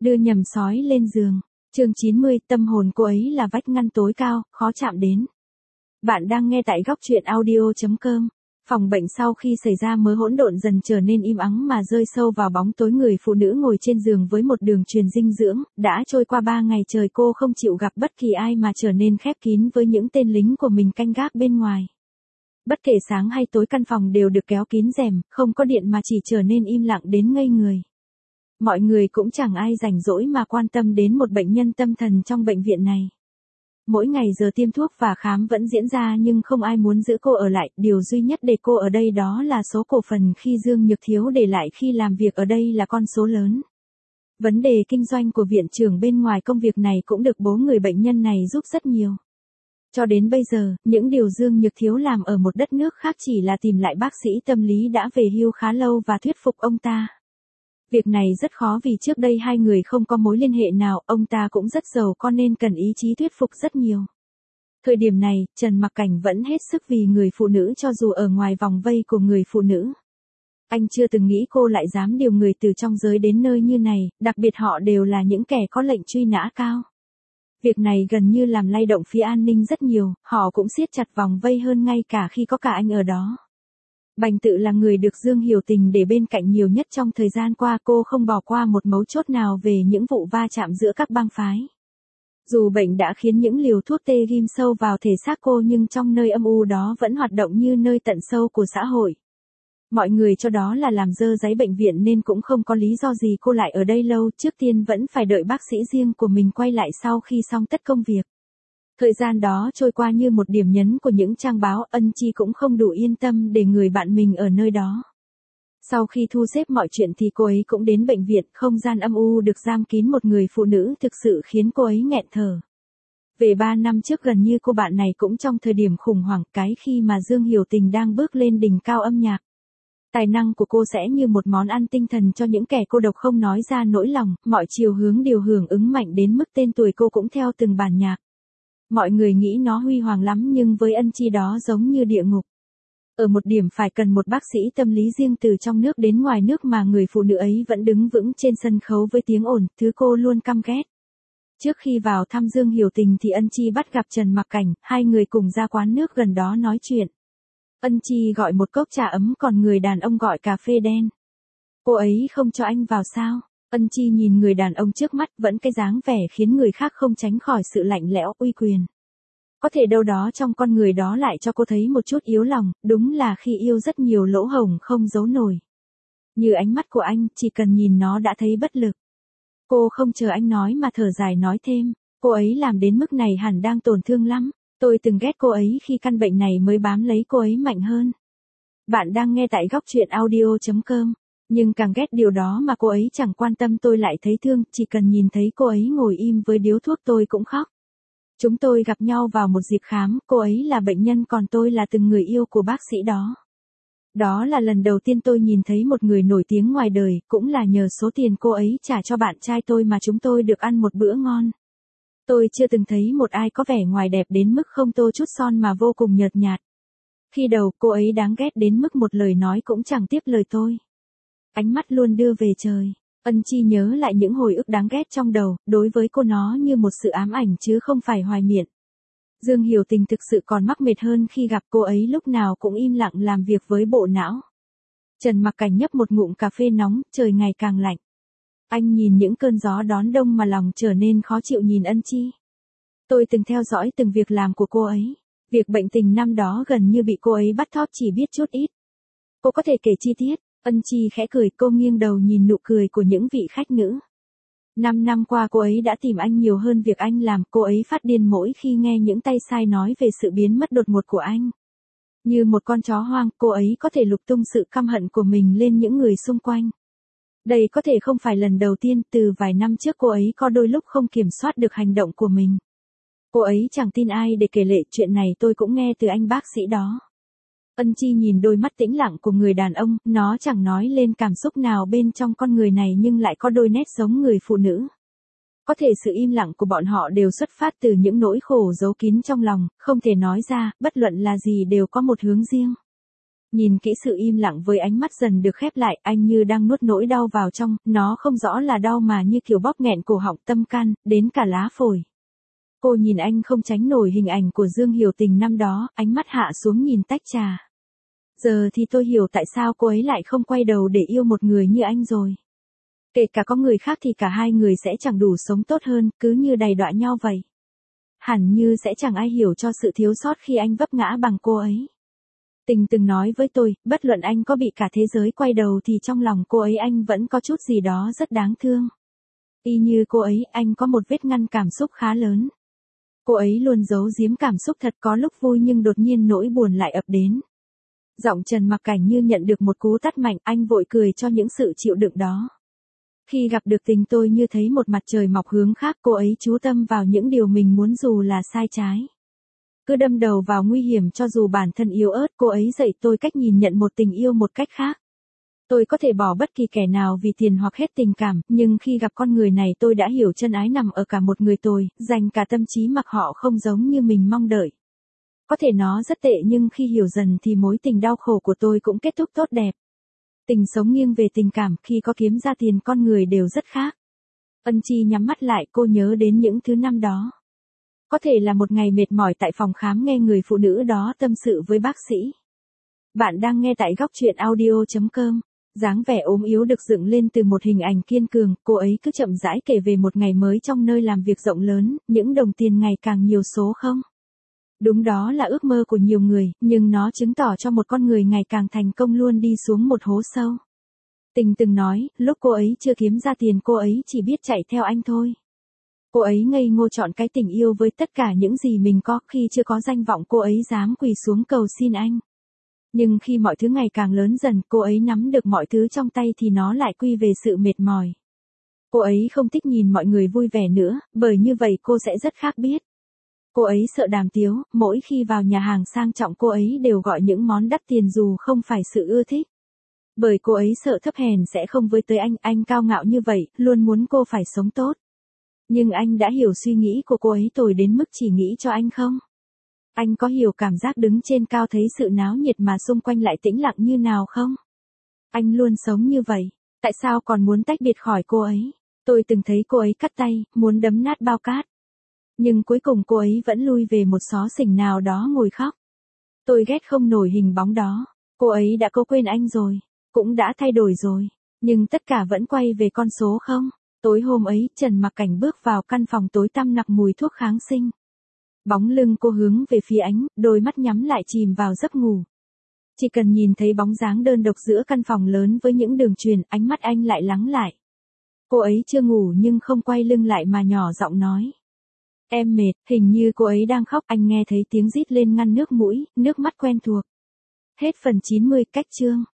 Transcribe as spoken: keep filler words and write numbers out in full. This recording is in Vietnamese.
Đưa nhầm sói lên giường. Chương chín mươi, tâm hồn cô ấy là vách ngăn tối cao, khó chạm đến. Bạn đang nghe tại góc truyện audio chấm com. Phòng bệnh sau khi xảy ra mớ hỗn độn dần trở nên im ắng mà rơi sâu vào bóng tối. Người phụ nữ ngồi trên giường với một đường truyền dinh dưỡng, đã trôi qua ba ngày trời cô không chịu gặp bất kỳ ai mà trở nên khép kín với những tên lính của mình canh gác bên ngoài. Bất kể sáng hay tối căn phòng đều được kéo kín rèm, không có điện mà chỉ trở nên im lặng đến ngây người. Mọi người cũng chẳng ai rảnh rỗi mà quan tâm đến một bệnh nhân tâm thần trong bệnh viện này. Mỗi ngày giờ tiêm thuốc và khám vẫn diễn ra nhưng không ai muốn giữ cô ở lại, điều duy nhất để cô ở đây đó là số cổ phần khi Dương Nhược Thiếu để lại khi làm việc ở đây là con số lớn. Vấn đề kinh doanh của viện trưởng bên ngoài công việc này cũng được bố người bệnh nhân này giúp rất nhiều. Cho đến bây giờ, những điều Dương Nhược Thiếu làm ở một đất nước khác chỉ là tìm lại bác sĩ tâm lý đã về hưu khá lâu và thuyết phục ông ta. Việc này rất khó vì trước đây hai người không có mối liên hệ nào, ông ta cũng rất giàu có nên cần ý chí thuyết phục rất nhiều. Thời điểm này, Trần Mặc Cảnh vẫn hết sức vì người phụ nữ cho dù ở ngoài vòng vây của người phụ nữ. Anh chưa từng nghĩ cô lại dám điều người từ trong giới đến nơi như này, đặc biệt họ đều là những kẻ có lệnh truy nã cao. Việc này gần như làm lay động phía an ninh rất nhiều, họ cũng siết chặt vòng vây hơn ngay cả khi có cả anh ở đó. Bành Tự là người được Dương Hiểu Tình để bên cạnh nhiều nhất trong thời gian qua, cô không bỏ qua một mấu chốt nào về những vụ va chạm giữa các bang phái. Dù bệnh đã khiến những liều thuốc tê ghim sâu vào thể xác cô nhưng trong nơi âm u đó vẫn hoạt động như nơi tận sâu của xã hội. Mọi người cho đó là làm dơ giấy bệnh viện nên cũng không có lý do gì cô lại ở đây lâu, trước tiên vẫn phải đợi bác sĩ riêng của mình quay lại sau khi xong tất công việc. Thời gian đó trôi qua như một điểm nhấn của những trang báo, Ân Chi cũng không đủ yên tâm để người bạn mình ở nơi đó. Sau khi thu xếp mọi chuyện thì cô ấy cũng đến bệnh viện, không gian âm u được giam kín một người phụ nữ thực sự khiến cô ấy nghẹn thở. Về ba năm trước gần như cô bạn này cũng trong thời điểm khủng hoảng, cái khi mà Dương Hiểu Tình đang bước lên đỉnh cao âm nhạc. Tài năng của cô sẽ như một món ăn tinh thần cho những kẻ cô độc không nói ra nỗi lòng, mọi chiều hướng đều hưởng ứng mạnh đến mức tên tuổi cô cũng theo từng bản nhạc. Mọi người nghĩ nó huy hoàng lắm nhưng với Ân Chi đó giống như địa ngục. Ở một điểm phải cần một bác sĩ tâm lý riêng từ trong nước đến ngoài nước mà người phụ nữ ấy vẫn đứng vững trên sân khấu với tiếng ồn, thứ cô luôn căm ghét. Trước khi vào thăm Dương Hiểu Tình thì Ân Chi bắt gặp Trần Mặc Cảnh, hai người cùng ra quán nước gần đó nói chuyện. Ân Chi gọi một cốc trà ấm còn người đàn ông gọi cà phê đen. Cô ấy không cho anh vào sao? Ân Chi nhìn người đàn ông trước mắt vẫn cái dáng vẻ khiến người khác không tránh khỏi sự lạnh lẽo uy quyền. Có thể đâu đó trong con người đó lại cho cô thấy một chút yếu lòng, đúng là khi yêu rất nhiều lỗ hổng không giấu nổi. Như ánh mắt của anh, chỉ cần nhìn nó đã thấy bất lực. Cô không chờ anh nói mà thở dài nói thêm, cô ấy làm đến mức này hẳn đang tổn thương lắm, tôi từng ghét cô ấy khi căn bệnh này mới bám lấy cô ấy mạnh hơn. Bạn đang nghe tại góc truyện audio chấm com. Nhưng càng ghét điều đó mà cô ấy chẳng quan tâm tôi lại thấy thương, chỉ cần nhìn thấy cô ấy ngồi im với điếu thuốc tôi cũng khóc. Chúng tôi gặp nhau vào một dịp khám, cô ấy là bệnh nhân còn tôi là từng người yêu của bác sĩ đó. Đó là lần đầu tiên tôi nhìn thấy một người nổi tiếng ngoài đời, cũng là nhờ số tiền cô ấy trả cho bạn trai tôi mà chúng tôi được ăn một bữa ngon. Tôi chưa từng thấy một ai có vẻ ngoài đẹp đến mức không tô chút son mà vô cùng nhợt nhạt. Khi đầu cô ấy đáng ghét đến mức một lời nói cũng chẳng tiếp lời tôi. Ánh mắt luôn đưa về trời. Ân Chi nhớ lại những hồi ức đáng ghét trong đầu, đối với cô nó như một sự ám ảnh chứ không phải hoài miệng. Dương Hiểu Tình thực sự còn mắc mệt hơn khi gặp cô ấy lúc nào cũng im lặng làm việc với bộ não. Trần Mặc Cảnh nhấp một ngụm cà phê nóng, trời ngày càng lạnh. Anh nhìn những cơn gió đón đông mà lòng trở nên khó chịu nhìn Ân Chi. Tôi từng theo dõi từng việc làm của cô ấy. Việc bệnh tình năm đó gần như bị cô ấy bắt thóp chỉ biết chút ít. Cô có thể kể chi tiết? Ân Chi khẽ cười, cô nghiêng đầu nhìn nụ cười của những vị khách nữ. Năm năm qua cô ấy đã tìm anh nhiều hơn việc anh làm, cô ấy phát điên mỗi khi nghe những tay sai nói về sự biến mất đột ngột của anh. Như một con chó hoang, cô ấy có thể lục tung sự căm hận của mình lên những người xung quanh. Đây có thể không phải lần đầu tiên, từ vài năm trước cô ấy có đôi lúc không kiểm soát được hành động của mình. Cô ấy chẳng tin ai để kể lể, chuyện này tôi cũng nghe từ anh bác sĩ đó. Ân Chi nhìn đôi mắt tĩnh lặng của người đàn ông, nó chẳng nói lên cảm xúc nào bên trong con người này nhưng lại có đôi nét giống người phụ nữ. Có thể sự im lặng của bọn họ đều xuất phát từ những nỗi khổ giấu kín trong lòng, không thể nói ra, bất luận là gì đều có một hướng riêng. Nhìn kỹ sự im lặng với ánh mắt dần được khép lại, anh như đang nuốt nỗi đau vào trong, nó không rõ là đau mà như kiểu bóp nghẹn cổ họng tâm can, đến cả lá phổi. Cô nhìn anh không tránh nổi hình ảnh của Dương Hiểu Tình năm đó, ánh mắt hạ xuống nhìn tách trà. Giờ thì tôi hiểu tại sao cô ấy lại không quay đầu để yêu một người như anh rồi. Kể cả có người khác thì cả hai người sẽ chẳng đủ sống tốt hơn, cứ như đầy đọa nhau vậy. Hẳn như sẽ chẳng ai hiểu cho sự thiếu sót khi anh vấp ngã bằng cô ấy. Tình từng nói với tôi, bất luận anh có bị cả thế giới quay đầu thì trong lòng cô ấy anh vẫn có chút gì đó rất đáng thương. Y như cô ấy, anh có một vết ngăn cảm xúc khá lớn. Cô ấy luôn giấu giếm cảm xúc thật, có lúc vui nhưng đột nhiên nỗi buồn lại ập đến. Giọng Trần Mặc Cảnh như nhận được một cú tát mạnh, anh vội cười cho những sự chịu đựng đó. Khi gặp được Tình tôi như thấy một mặt trời mọc hướng khác, cô ấy chú tâm vào những điều mình muốn dù là sai trái. Cứ đâm đầu vào nguy hiểm cho dù bản thân yếu ớt, cô ấy dạy tôi cách nhìn nhận một tình yêu một cách khác. Tôi có thể bỏ bất kỳ kẻ nào vì tiền hoặc hết tình cảm, nhưng khi gặp con người này tôi đã hiểu chân ái nằm ở cả một người tôi, dành cả tâm trí mặc họ không giống như mình mong đợi. Có thể nó rất tệ nhưng khi hiểu dần thì mối tình đau khổ của tôi cũng kết thúc tốt đẹp. Tình sống nghiêng về tình cảm, khi có kiếm ra tiền con người đều rất khác. Ân Chi nhắm mắt lại, cô nhớ đến những thứ năm đó. Có thể là một ngày mệt mỏi tại phòng khám nghe người phụ nữ đó tâm sự với bác sĩ. Bạn đang nghe tại góc truyện audio chấm com. Dáng vẻ ốm yếu được dựng lên từ một hình ảnh kiên cường, cô ấy cứ chậm rãi kể về một ngày mới trong nơi làm việc rộng lớn, những đồng tiền ngày càng nhiều số không. Đúng đó là ước mơ của nhiều người, nhưng nó chứng tỏ cho một con người ngày càng thành công luôn đi xuống một hố sâu. Tình từng nói, lúc cô ấy chưa kiếm ra tiền cô ấy chỉ biết chạy theo anh thôi. Cô ấy ngây ngô chọn cái tình yêu với tất cả những gì mình có, khi chưa có danh vọng cô ấy dám quỳ xuống cầu xin anh. Nhưng khi mọi thứ ngày càng lớn dần, cô ấy nắm được mọi thứ trong tay thì nó lại quy về sự mệt mỏi. Cô ấy không thích nhìn mọi người vui vẻ nữa, bởi như vậy cô sẽ rất khác biết. Cô ấy sợ đàm tiếu, mỗi khi vào nhà hàng sang trọng cô ấy đều gọi những món đắt tiền dù không phải sự ưa thích. Bởi cô ấy sợ thấp hèn sẽ không với tới anh, anh cao ngạo như vậy, luôn muốn cô phải sống tốt. Nhưng anh đã hiểu suy nghĩ của cô ấy tồi đến mức chỉ nghĩ cho anh không? Anh có hiểu cảm giác đứng trên cao thấy sự náo nhiệt mà xung quanh lại tĩnh lặng như nào không? Anh luôn sống như vậy, tại sao còn muốn tách biệt khỏi cô ấy? Tôi từng thấy cô ấy cắt tay, muốn đấm nát bao cát. Nhưng cuối cùng cô ấy vẫn lui về một xó xỉnh nào đó ngồi khóc. Tôi ghét không nổi hình bóng đó. Cô ấy đã cố quên anh rồi, cũng đã thay đổi rồi, nhưng tất cả vẫn quay về con số không. Tối hôm ấy, Trần Mặc Cảnh bước vào căn phòng tối tăm nặc mùi thuốc kháng sinh. Bóng lưng cô hướng về phía ánh, đôi mắt nhắm lại chìm vào giấc ngủ. Chỉ cần nhìn thấy bóng dáng đơn độc giữa căn phòng lớn với những đường truyền, ánh mắt anh lại lắng lại. Cô ấy chưa ngủ nhưng không quay lưng lại mà nhỏ giọng nói. Em mệt, hình như cô ấy đang khóc, anh nghe thấy tiếng rít lên ngăn nước mũi, nước mắt quen thuộc. Hết phần chín mươi, cách chương.